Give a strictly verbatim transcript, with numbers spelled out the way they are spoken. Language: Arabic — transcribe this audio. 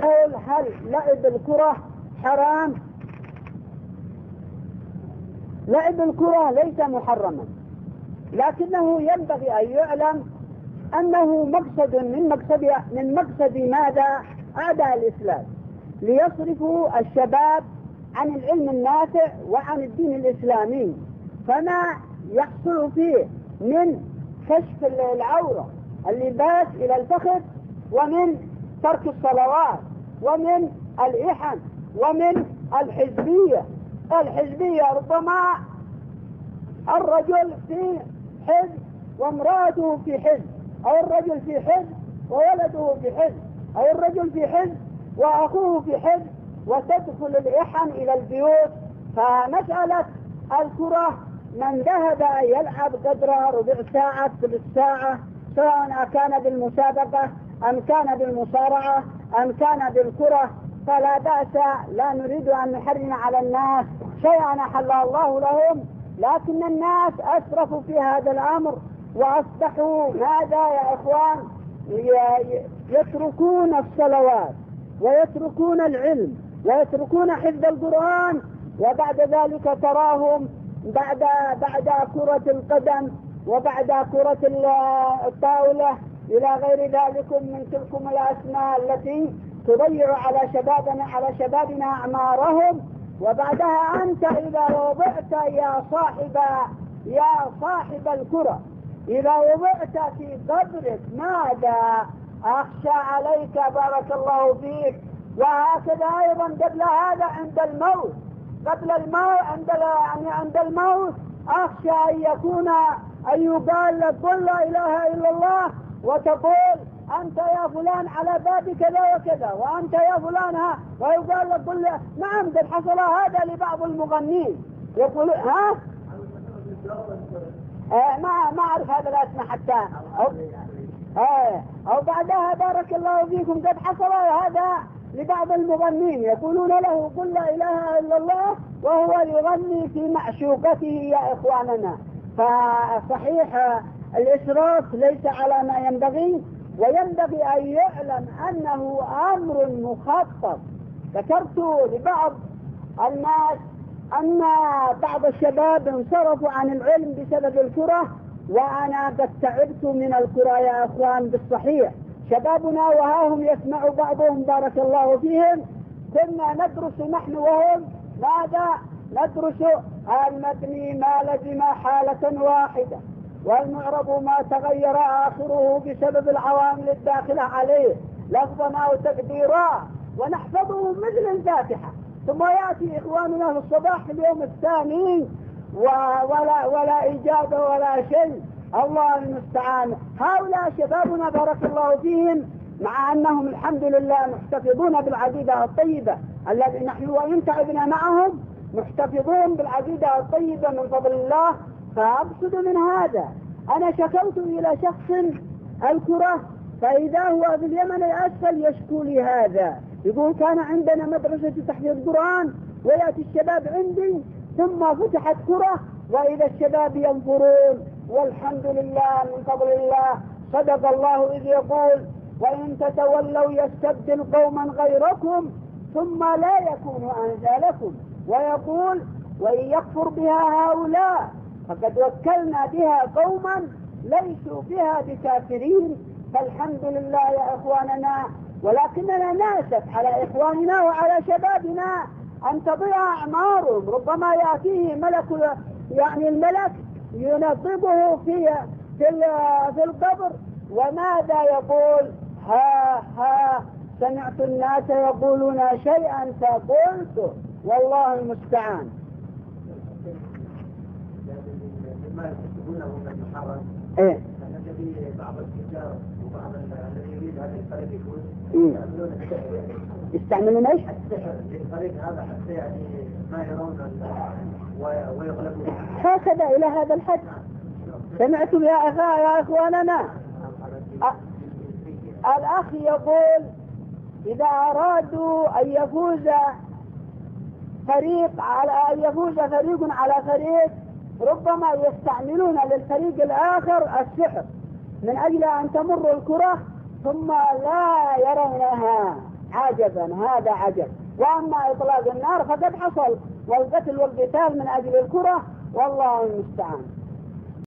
قول هل لعب الكرة حرام؟ لعب الكرة ليس محرما، لكنه ينبغي أن يعلم أنه مقصد من مقصد من مقصد ماذا؟ أعداء الإسلام، ليصرفوا الشباب عن العلم النافع وعن الدين الإسلامي، فما يحصل فيه من كشف العورة، اللباس إلى الفخذ، ومن ترك الصلوات، ومن الإحن، ومن الحزبية. الحزبية ربما الرجل في حزب وامرأته في حزب، أو الرجل في حزب وولده في حزب، أو الرجل في حزب وأخوه في حزب، وتدخل الإحن إلى البيوت. فمسألة الكرة من ذهب يلعب قدر ربع ساعة ثلث ساعة، سواء كان بالمسابقة أم كان بالمصارعة أم كان بالكرة، فلا بأس، لا نريد أن نحرم على الناس شيئا أحل الله لهم، لكن الناس أسرفوا في هذا الأمر وأصبحوا هذا يا إخوان يتركون الصلوات ويتركون العلم ويتركون حفظ القرآن، وبعد ذلك تراهم بعد بعد كرة القدم وبعد كرة الطاولة إلى غير ذلك من تلكم الأسماء التي تضيع على شبابنا على شبابنا أعمارهم. وبعدها أنت إذا وضعت يا صاحب يا صاحب الكرة، إذا وضعت في قبرك ماذا أخشى عليك؟ بارك الله فيك. وهكذا أيضا قبل هذا عند الموت، قبل الموت عند يعني عند الموت أخشى أن يكون أن يقال لك قل لا إله إلا الله، وتقول أنت يا فلان على باب كذا وكذا، وأنت يا فلان ها، ويقال لك قل نعم. قد حصل هذا لبعض المغنين، يقول ها آه ما ما أعرف هذا الاسم حتى أو, آه أو بعدها بارك الله فيكم قد حصل هذا لبعض المغنين، يقولون له قل لا إله إلا الله وهو يغني في معشوقته يا إخواننا. فصحيح الإسراف ليس على ما ينبغي، وينبغي أن يعلم أنه أمر مخطط. ذكرت لبعض الناس أن بعض الشباب انصرفوا عن العلم بسبب الكرة، وأنا قد تعبت من الكرة يا أخوان بالصحيح. شبابنا وها هم يسمع بعضهم بارك الله فيهم، كنا ندرس نحن وهم ماذا؟ ندرس المبني ما لزم حالة واحدة، والمعرب ما تغير آخره بسبب العوامل الداخلة عليه لفظا أو تقديرا، ونحفظه مثل الفاتحة. ثم يأتي إخواننا في الصباح في اليوم الثاني ولا, ولا إجابة ولا شيء، الله المستعان. هؤلاء شبابنا بارك الله فيهم، مع أنهم الحمد لله محتفظون بالعقيدة الطيبة الذي نحن وإن تعبنا معهم محتفظون بالعقيدة الطيبة من فضل الله. فأقصد من هذا أنا شكوت إلى شخص الكرة، فإذا هو في اليمن الأسفل يشكو لي هذا، يقول كان عندنا مدرسة تحفيظ قرآن ويأتي الشباب عندي ثم فتحت كرة وإذا الشباب ينفرون، والحمد لله من فضل الله. صدق الله إذ يقول وإن تتولوا يستبدل قوما غيركم ثم لا يكونوا أمثالكم، ويقول وإن يكفر بها هؤلاء فقد وكلنا بها قوما ليسوا بها بكافرين. فالحمد لله يا إخواننا، ولكننا ناسف على إخواننا وعلى شبابنا أن تضيع أعمارهم. ربما يأتيه ملك يعني الملك ينظبه في في في القبر، وماذا يقول؟ ها ها سمعت الناس يقولون شيئا فقلت، والله المستعان. ايه بعض التجار وبعض الذي يريد هذا الفريق يكون يستعملون ايش؟ السحر للفريق هذا حتى يعني ما يرون ويغلبون، هكذا الى هذا الحد. سمعتم يا اخوة يا اخواننا؟ الاخ يقول اذا ارادوا ان يفوز فريق على ان يفوز فريق على فريق ربما يستعملون للفريق الآخر السحر من أجل أن تمر الكرة ثم لا يرونها عادة. عجبا، هذا عجب. وأما إطلاق النار فقد حصل، والقتل والقتال من أجل الكرة، والله المستعان.